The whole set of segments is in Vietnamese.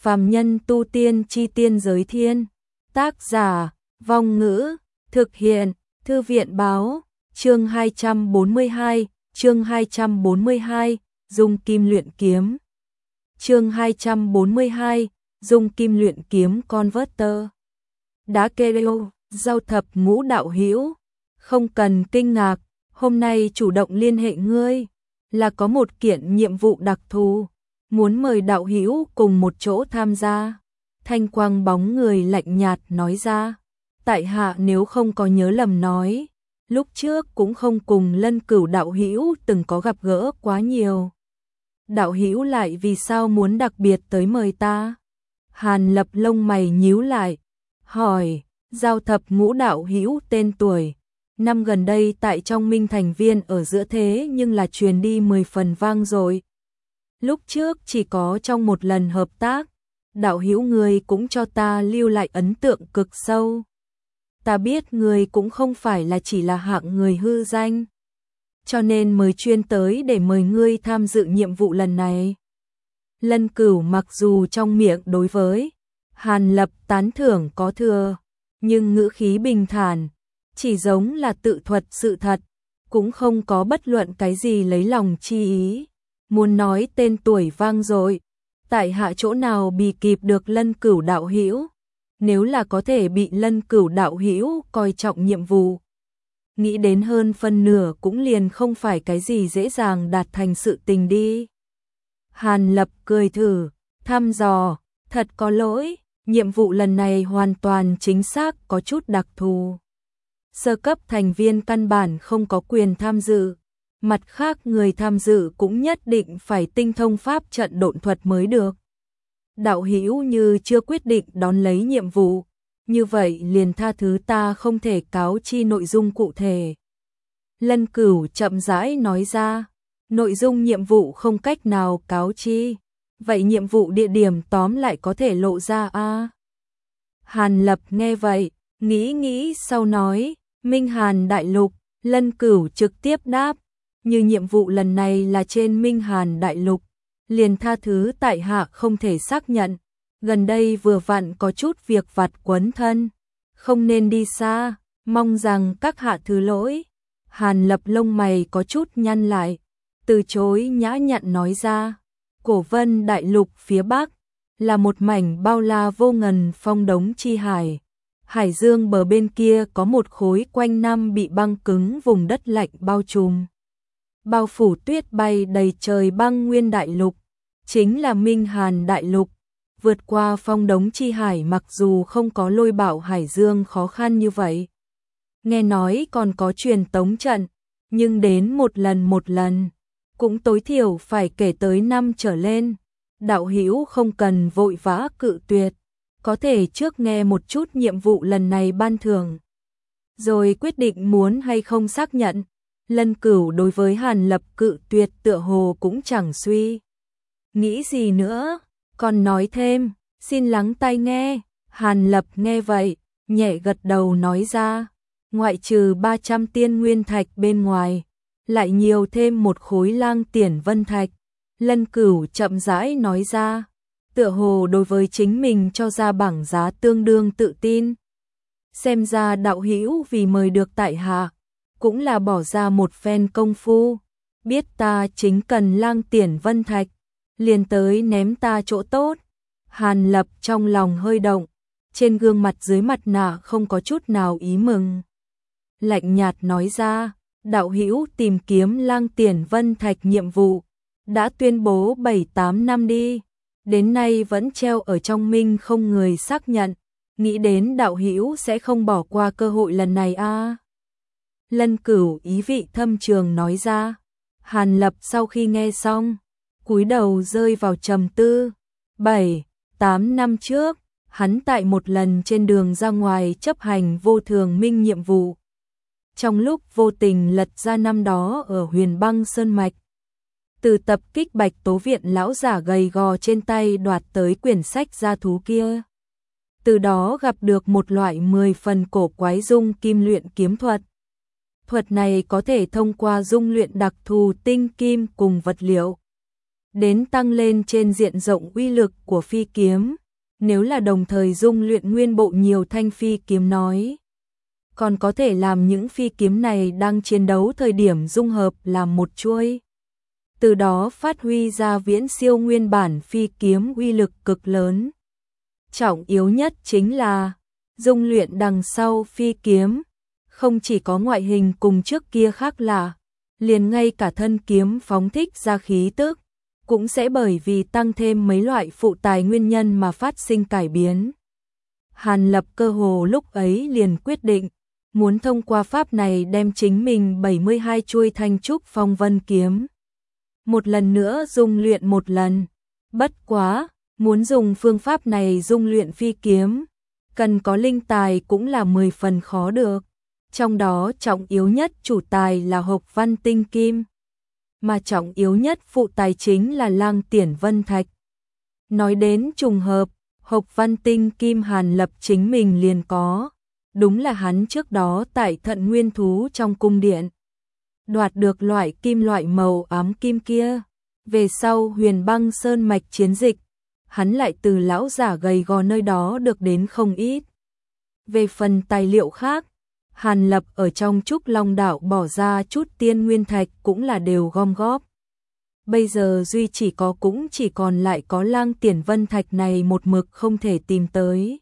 Phàm nhân tu tiên chi tiên giới thiên. Tác giả, Vong Ngữ, thực hiện, Thư viện báo, chương 242, Dung Kim luyện kiếm. Chương 242, Dung Kim luyện kiếm Converter. Đã kêu, giao thập ngũ đạo hữu, không cần kinh ngạc, hôm nay chủ động liên hệ ngươi, là có một kiện nhiệm vụ đặc thù, muốn mời đạo hữu cùng một chỗ tham gia. Thanh quang bóng người lạnh nhạt nói ra, tại hạ nếu không có nhớ lầm nói, lúc trước cũng không cùng Lân Cửu đạo hữu từng có gặp gỡ quá nhiều. Đạo hữu lại vì sao muốn đặc biệt tới mời ta? Hàn Lập lông mày nhíu lại, hỏi, giao thập ngũ đạo hữu tên tuổi, năm gần đây tại trong Minh Thành Viên ở giữa thế nhưng là truyền đi 10 phần vang rồi. Lúc trước chỉ có trong một lần hợp tác, đạo hữu người cũng cho ta lưu lại ấn tượng cực sâu. Ta biết người cũng không phải là chỉ là hạng người hư danh, cho nên mới chuyên tới để mời ngươi tham dự nhiệm vụ lần này. Lân Cửu mặc dù trong miệng đối với Hàn Lập tán thưởng có thừa, nhưng ngữ khí bình thản, chỉ giống là tự thuật sự thật, cũng không có bất luận cái gì lấy lòng chi ý. Muốn nói tên tuổi vang dội, tại hạ chỗ nào bì kịp được Lân Cửu đạo hữu, nếu là có thể bị Lân Cửu đạo hữu coi trọng nhiệm vụ, nghĩ đến hơn phân nửa cũng liền không phải cái gì dễ dàng đạt thành sự tình đi. Hàn Lập cười thử, thăm dò, thật có lỗi, nhiệm vụ lần này hoàn toàn chính xác có chút đặc thù. Sơ cấp thành viên căn bản không có quyền tham dự, mặt khác người tham dự cũng nhất định phải tinh thông pháp trận độn thuật mới được. Đạo hữu như chưa quyết định đón lấy nhiệm vụ, như vậy liền tha thứ ta không thể cáo chi nội dung cụ thể. Lân Cửu chậm rãi nói ra, nội dung nhiệm vụ không cách nào cáo chi, vậy nhiệm vụ địa điểm tóm lại có thể lộ ra a? Hàn Lập nghe vậy, nghĩ sau nói, Minh Hàn Đại Lục. Lân Cửu trực tiếp đáp, như nhiệm vụ lần này là trên Minh Hàn Đại Lục, liền tha thứ tại hạ không thể xác nhận, gần đây vừa vặn có chút việc vặt quấn thân, không nên đi xa, mong rằng các hạ thứ lỗi. Hàn Lập lông mày có chút nhăn lại, từ chối nhã nhặn nói ra, Cổ Vân Đại Lục phía Bắc, là một mảnh bao la vô ngần phong đống chi hải. Hải dương bờ bên kia có một khối quanh năm bị băng cứng vùng đất lạnh bao trùm, bao phủ tuyết bay đầy trời băng nguyên đại lục, chính là Minh Hàn Đại Lục. Vượt qua phong đống chi hải mặc dù không có lôi bạo hải dương khó khăn như vậy, nghe nói còn có truyền tống trận, nhưng đến một lần, cũng tối thiểu phải kể tới 5 trở lên. Đạo hữu không cần vội vã cự tuyệt, có thể trước nghe một chút nhiệm vụ lần này ban thưởng, rồi quyết định muốn hay không xác nhận. Lân Cửu đối với Hàn Lập cự tuyệt tựa hồ cũng chẳng suy nghĩ gì nữa, còn nói thêm, xin lắng tai nghe. Hàn Lập nghe vậy, nhẹ gật đầu nói ra, ngoại trừ 300 tiên nguyên thạch bên ngoài, lại nhiều thêm một khối lang tiền vân thạch. Lân Cửu chậm rãi nói ra, tựa hồ đối với chính mình cho ra bảng giá tương đương tự tin. Xem ra đạo hữu vì mời được tại hạ, cũng là bỏ ra một phen công phu, biết ta chính cần lang tiền vân thạch, liền tới ném ta chỗ tốt. Hàn Lập trong lòng hơi động, trên gương mặt dưới mặt nạ không có chút nào ý mừng. Lạnh nhạt nói ra, đạo hữu tìm kiếm lang tiền vân thạch nhiệm vụ, đã tuyên bố 7-8 năm đi, đến nay vẫn treo ở trong Minh không người xác nhận, nghĩ đến đạo hữu sẽ không bỏ qua cơ hội lần này a. Lân Cửu ý vị thâm trường nói ra. Hàn Lập sau khi nghe xong, cúi đầu rơi vào trầm tư. 7-8 năm trước, hắn tại một lần trên đường ra ngoài chấp hành vô thường minh nhiệm vụ, trong lúc vô tình lật ra năm đó ở Huyền Băng Sơn Mạch, từ tập kích Bạch Tố Viện lão giả gầy gò trên tay đoạt tới quyển sách gia thú kia. Từ đó gặp được một loại 10 phần cổ quái dung kim luyện kiếm thuật. Thuật này có thể thông qua dung luyện đặc thù tinh kim cùng vật liệu, đến tăng lên trên diện rộng uy lực của phi kiếm, nếu là đồng thời dung luyện nguyên bộ nhiều thanh phi kiếm nói, còn có thể làm những phi kiếm này đang chiến đấu thời điểm dung hợp làm một chuôi. Từ đó phát huy ra viễn siêu nguyên bản phi kiếm uy lực cực lớn. Trọng yếu nhất chính là dung luyện đằng sau phi kiếm, không chỉ có ngoại hình cùng trước kia khác lạ, liền ngay cả thân kiếm phóng thích ra khí tức, cũng sẽ bởi vì tăng thêm mấy loại phụ tài nguyên nhân mà phát sinh cải biến. Hàn Lập cơ hồ lúc ấy liền quyết định, muốn thông qua pháp này đem chính mình 72 chuôi thanh trúc phong vân kiếm một lần nữa dung luyện một lần. Bất quá, muốn dùng phương pháp này dung luyện phi kiếm, cần có linh tài cũng là 10 phần khó được. Trong đó trọng yếu nhất chủ tài là Hộc Văn Tinh Kim, mà trọng yếu nhất phụ tài chính là Lang Tiển Vân Thạch. Nói đến trùng hợp, Hộc Văn Tinh Kim Hàn Lập chính mình liền có, đúng là hắn trước đó tại Thận Nguyên Thú trong cung điện đoạt được loại kim loại màu ám kim kia. Về sau Huyền Băng Sơn mạch chiến dịch, hắn lại từ lão giả gầy gò nơi đó được đến không ít. Về phần tài liệu khác, Hàn Lập ở trong Trúc Long Đảo bỏ ra chút tiên nguyên thạch cũng là đều gom góp. Bây giờ duy cũng chỉ còn lại có Lang Tiển Vân Thạch này một mực không thể tìm tới.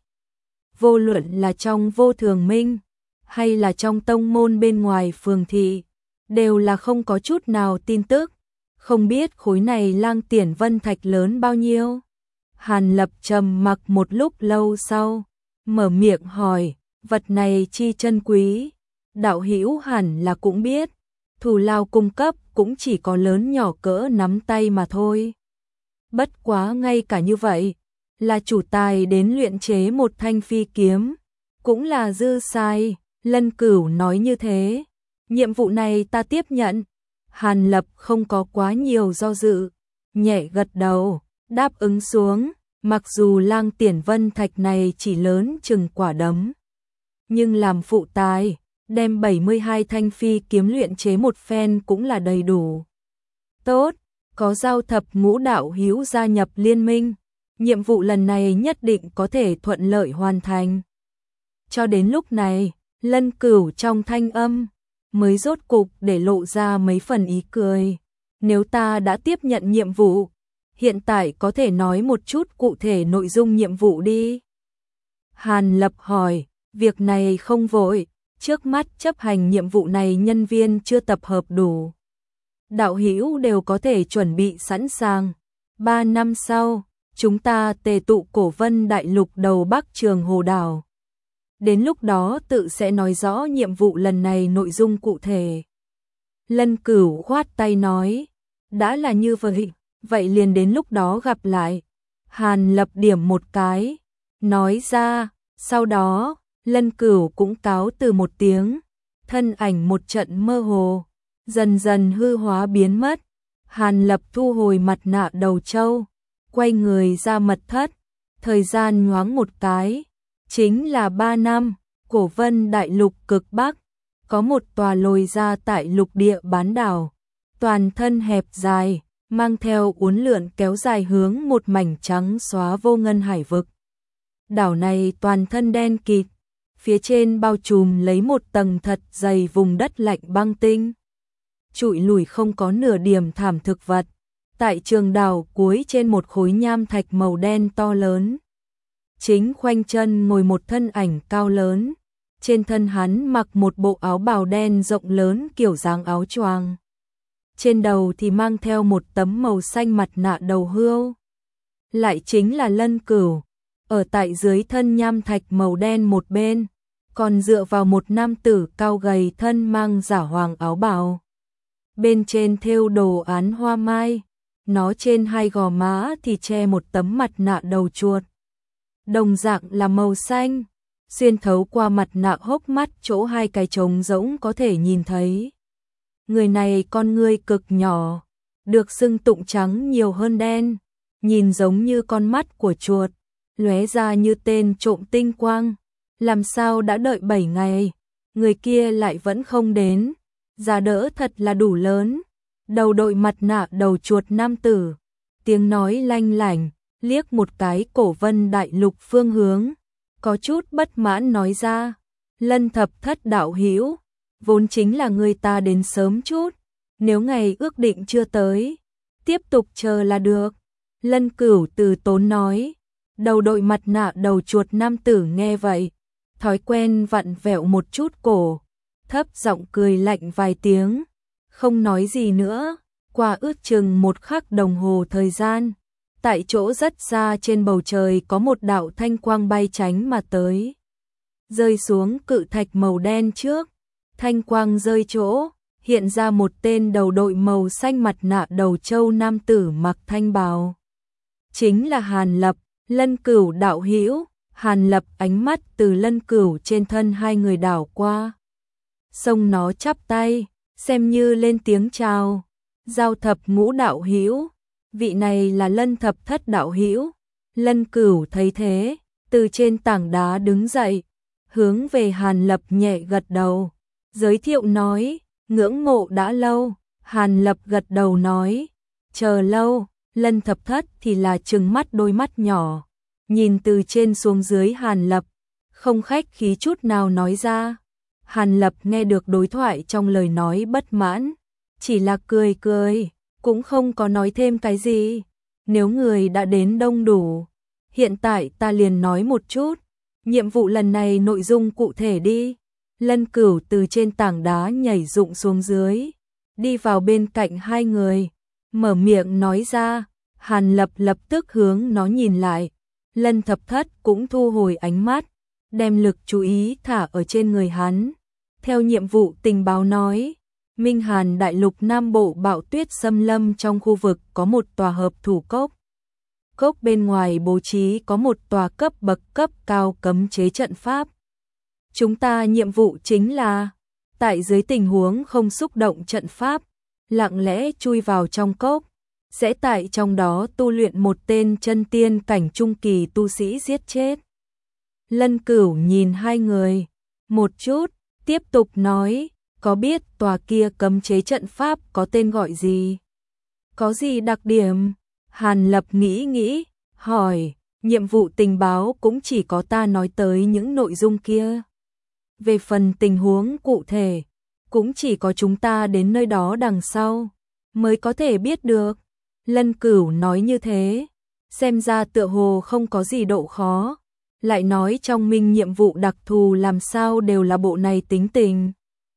Vô luận là trong Vô Thường Minh, hay là trong tông môn bên ngoài phường thị, đều là không có chút nào tin tức. Không biết khối này Lang Tiển Vân Thạch lớn bao nhiêu. Hàn Lập trầm mặc một lúc lâu sau, mở miệng hỏi, vật này chi chân quý, đạo hữu hẳn là cũng biết, thù lao cung cấp cũng chỉ có lớn nhỏ cỡ nắm tay mà thôi. Bất quá ngay cả như vậy, là chủ tài đến luyện chế một thanh phi kiếm, cũng là dư sai. Lân Cửu nói như thế, nhiệm vụ này ta tiếp nhận. Hàn Lập không có quá nhiều do dự, nhẹ gật đầu, đáp ứng xuống. Mặc dù Lang Tiển Vân Thạch này chỉ lớn chừng quả đấm, nhưng làm phụ tài, đem 72 thanh phi kiếm luyện chế một phen cũng là đầy đủ. Tốt, có Giao Thập Ngũ đạo hữu gia nhập liên minh, nhiệm vụ lần này nhất định có thể thuận lợi hoàn thành. Cho đến lúc này, Lân Cửu trong thanh âm mới rốt cục để lộ ra mấy phần ý cười. Nếu ta đã tiếp nhận nhiệm vụ, hiện tại có thể nói một chút cụ thể nội dung nhiệm vụ đi. Hàn Lập hỏi, việc này không vội, trước mắt chấp hành nhiệm vụ này nhân viên chưa tập hợp đủ. Đạo hữu đều có thể chuẩn bị sẵn sàng. 3 năm sau, chúng ta tề tụ Cổ Vân Đại Lục đầu Bắc Trường Hồ Đảo. Đến lúc đó tự sẽ nói rõ nhiệm vụ lần này nội dung cụ thể. Lân Cửu khoát tay nói, đã là như vậy liền đến lúc đó gặp lại. Hàn Lập điểm một cái, nói ra, sau đó, Lân Cửu cũng cáo từ một tiếng, thân ảnh một trận mơ hồ, dần dần hư hóa biến mất. Hàn Lập thu hồi mặt nạ đầu trâu, quay người ra mật thất, thời gian nhoáng một cái, chính là 3 năm. Cổ Vân Đại Lục cực Bắc, có một tòa lồi ra tại lục địa bán đảo, toàn thân hẹp dài, mang theo uốn lượn kéo dài hướng một mảnh trắng xóa vô ngân hải vực. Đảo này toàn thân đen kịt, phía trên bao trùm lấy một tầng thật dày vùng đất lạnh băng tinh. Trụi lùi không có nửa điểm thảm thực vật. Tại trường đảo cuối trên một khối nham thạch màu đen to lớn, chính khoanh chân ngồi một thân ảnh cao lớn. Trên thân hắn mặc một bộ áo bào đen rộng lớn kiểu dáng áo choàng. Trên đầu thì mang theo một tấm màu xanh mặt nạ đầu hươu. Lại chính là Lân Cửu, ở tại dưới thân nham thạch màu đen một bên, còn dựa vào một nam tử cao gầy thân mang giả hoàng áo bào. Bên trên thêu đồ án hoa mai, nó trên hai gò má thì che một tấm mặt nạ đầu chuột. Đồng dạng là màu xanh, xuyên thấu qua mặt nạ hốc mắt chỗ hai cái trống rỗng có thể nhìn thấy. Người này con ngươi cực nhỏ, được xưng tụng trắng nhiều hơn đen, nhìn giống như con mắt của chuột, lóe ra như tên trộm tinh quang. Làm sao đã đợi 7 ngày, người kia lại vẫn không đến, giá đỡ thật là đủ lớn. Đầu đội mặt nạ đầu chuột nam tử, tiếng nói lanh lảnh, liếc một cái Cổ Vân Đại Lục phương hướng, có chút bất mãn nói ra, Lân Thập Thất đạo hữu, vốn chính là người ta đến sớm chút, nếu ngày ước định chưa tới, tiếp tục chờ là được. Lân Cửu từ tốn nói, đầu đội mặt nạ đầu chuột nam tử nghe vậy, thói quen vặn vẹo một chút cổ, thấp giọng cười lạnh vài tiếng, không nói gì nữa. Qua ước chừng một khắc đồng hồ thời gian, tại chỗ rất xa trên bầu trời có một đạo thanh quang bay tránh mà tới, rơi xuống cự thạch màu đen trước. Thanh quang rơi chỗ, hiện ra một tên đầu đội màu xanh mặt nạ đầu trâu nam tử mặc thanh bào. Chính là Hàn Lập, Lân Cửu đạo hữu. Hàn Lập ánh mắt từ Lân Cửu trên thân hai người đảo qua. Xông nó chắp tay, xem như lên tiếng chào. Giao Thập Ngũ đạo hữu, vị này là Lân Thập Thất đạo hữu. Lân Cửu thấy thế, từ trên tảng đá đứng dậy, hướng về Hàn Lập nhẹ gật đầu, giới thiệu nói, ngưỡng mộ đã lâu. Hàn Lập gật đầu nói, chờ lâu. Lân Thập Thất thì là trừng mắt đôi mắt nhỏ, nhìn từ trên xuống dưới Hàn Lập, không khách khí chút nào nói ra. Hàn Lập nghe được đối thoại trong lời nói bất mãn, chỉ là cười cười, cũng không có nói thêm cái gì. Nếu người đã đến đông đủ, hiện tại ta liền nói một chút, nhiệm vụ lần này nội dung cụ thể đi. Lân Cửu từ trên tảng đá nhảy rụng xuống dưới, đi vào bên cạnh hai người, mở miệng nói ra. Hàn Lập lập tức hướng nó nhìn lại, Lân Thập Thất cũng thu hồi ánh mắt, đem lực chú ý thả ở trên người hắn. Theo nhiệm vụ tình báo nói, Minh Hàn Đại Lục Nam Bộ bạo tuyết xâm lâm trong khu vực có một tòa hợp thủ cốc. Cốc bên ngoài bố trí có một tòa cấp bậc cấp cao cấm chế trận pháp. Chúng ta nhiệm vụ chính là, tại dưới tình huống không xúc động trận pháp, lặng lẽ chui vào trong cốc, sẽ tại trong đó tu luyện một tên chân tiên cảnh trung kỳ tu sĩ giết chết. Lân Cửu nhìn hai người một chút, tiếp tục nói, có biết tòa kia cấm chế trận pháp có tên gọi gì? Có gì đặc điểm? Hàn Lập nghĩ nghĩ, hỏi, nhiệm vụ tình báo cũng chỉ có ta nói tới những nội dung kia. Về phần tình huống cụ thể, cũng chỉ có chúng ta đến nơi đó đằng sau mới có thể biết được. Lân Cửu nói như thế, xem ra tựa hồ không có gì độ khó, lại nói trong minh nhiệm vụ đặc thù làm sao đều là bộ này tính tình.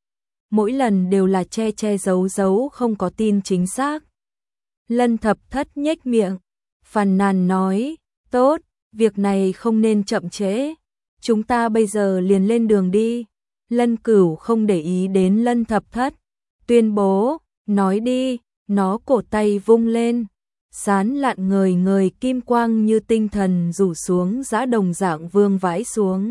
Mỗi lần đều là che che giấu giấu không có tin chính xác. Lân Thập Thất nhếch miệng, phàn nàn nói, tốt, việc này không nên chậm trễ, chúng ta bây giờ liền lên đường đi. Lân Cửu không để ý đến Lân Thập Thất, tuyên bố, nói đi. Nó cổ tay vung lên, sán lạn ngời ngời kim quang như tinh thần rủ xuống dã đồng dạng vương vãi xuống.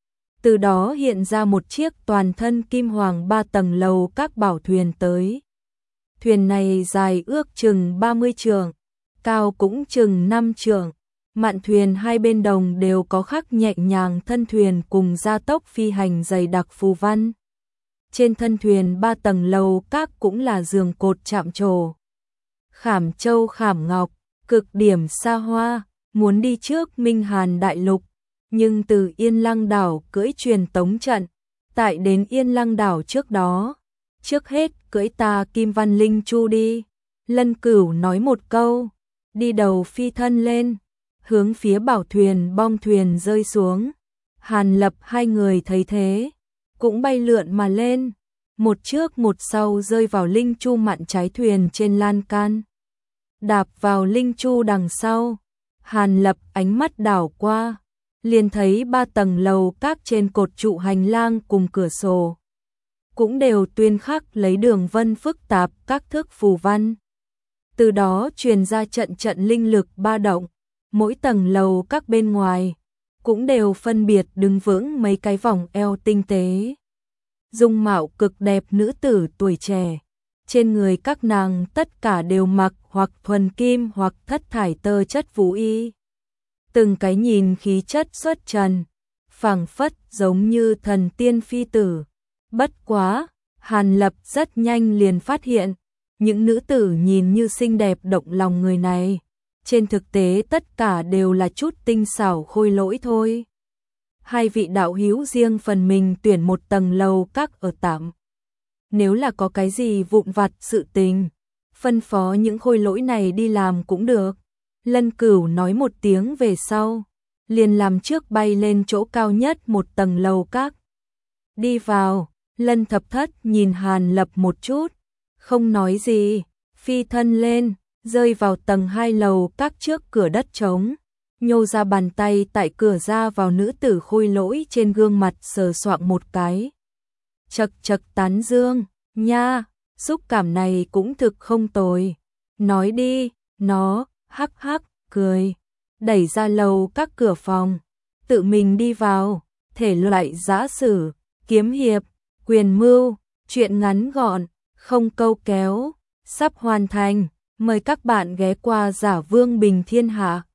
Từ đó hiện ra một chiếc toàn thân kim hoàng 3 tầng lầu các bảo thuyền tới. Thuyền này dài ước chừng 30 trượng, cao cũng chừng 5 trượng. Mạn thuyền hai bên đồng đều có khắc nhẹ nhàng thân thuyền cùng gia tốc phi hành dày đặc phù văn. Trên thân thuyền 3 tầng lầu các cũng là giường cột chạm trổ, khảm châu khảm ngọc, cực điểm xa hoa. Muốn đi trước Minh Hàn Đại Lục, nhưng từ Yên Lăng Đảo cưỡi truyền tống trận, tại đến Yên Lăng Đảo trước đó, trước hết cưỡi ta Kim Văn Linh Chu đi. Lân Cửu nói một câu, đi đầu phi thân lên, hướng phía bảo thuyền bong thuyền rơi xuống. Hàn Lập hai người thấy thế, cũng bay lượn mà lên, một trước một sau rơi vào Linh Chu mạn trái thuyền trên lan can. Đạp vào Linh Chu đằng sau, Hàn Lập ánh mắt đảo qua, liền thấy 3 tầng lầu các trên cột trụ hành lang cùng cửa sổ, cũng đều tuyên khắc lấy đường vân phức tạp các thước phù văn. Từ đó truyền ra trận trận linh lực ba động, mỗi tầng lầu các bên ngoài cũng đều phân biệt đứng vững mấy cái vòng eo tinh tế. Dung mạo cực đẹp nữ tử tuổi trẻ, trên người các nàng tất cả đều mặc hoặc thuần kim hoặc thất thải tơ chất vũ y. Từng cái nhìn khí chất xuất trần, phảng phất giống như thần tiên phi tử. Bất quá, Hàn Lập rất nhanh liền phát hiện, những nữ tử nhìn như xinh đẹp động lòng người này, trên thực tế tất cả đều là chút tinh xảo khôi lỗi thôi. Hai vị đạo hữu riêng phần mình tuyển một tầng lầu các ở tạm. Nếu là có cái gì vụn vặt sự tình, phân phó những khôi lỗi này đi làm cũng được. Lân Cửu nói một tiếng về sau, liền làm trước bay lên chỗ cao nhất một tầng lầu các. Đi vào, Lân Thập Thất nhìn Hàn Lập một chút, không nói gì, phi thân lên, rơi vào tầng 2 lầu các trước cửa đất trống, nhô ra bàn tay tại cửa ra vào nữ tử khôi lỗi trên gương mặt sờ soạng một cái. Chật chật tán dương, nha, xúc cảm này cũng thực không tồi. Nói đi, nó, hắc hắc, cười, đẩy ra lầu các cửa phòng, tự mình đi vào, thể loại giã sử, kiếm hiệp, quyền mưu, chuyện ngắn gọn, không câu kéo, sắp hoàn thành, mời các bạn ghé qua Giả Vương Bình Thiên Hạ.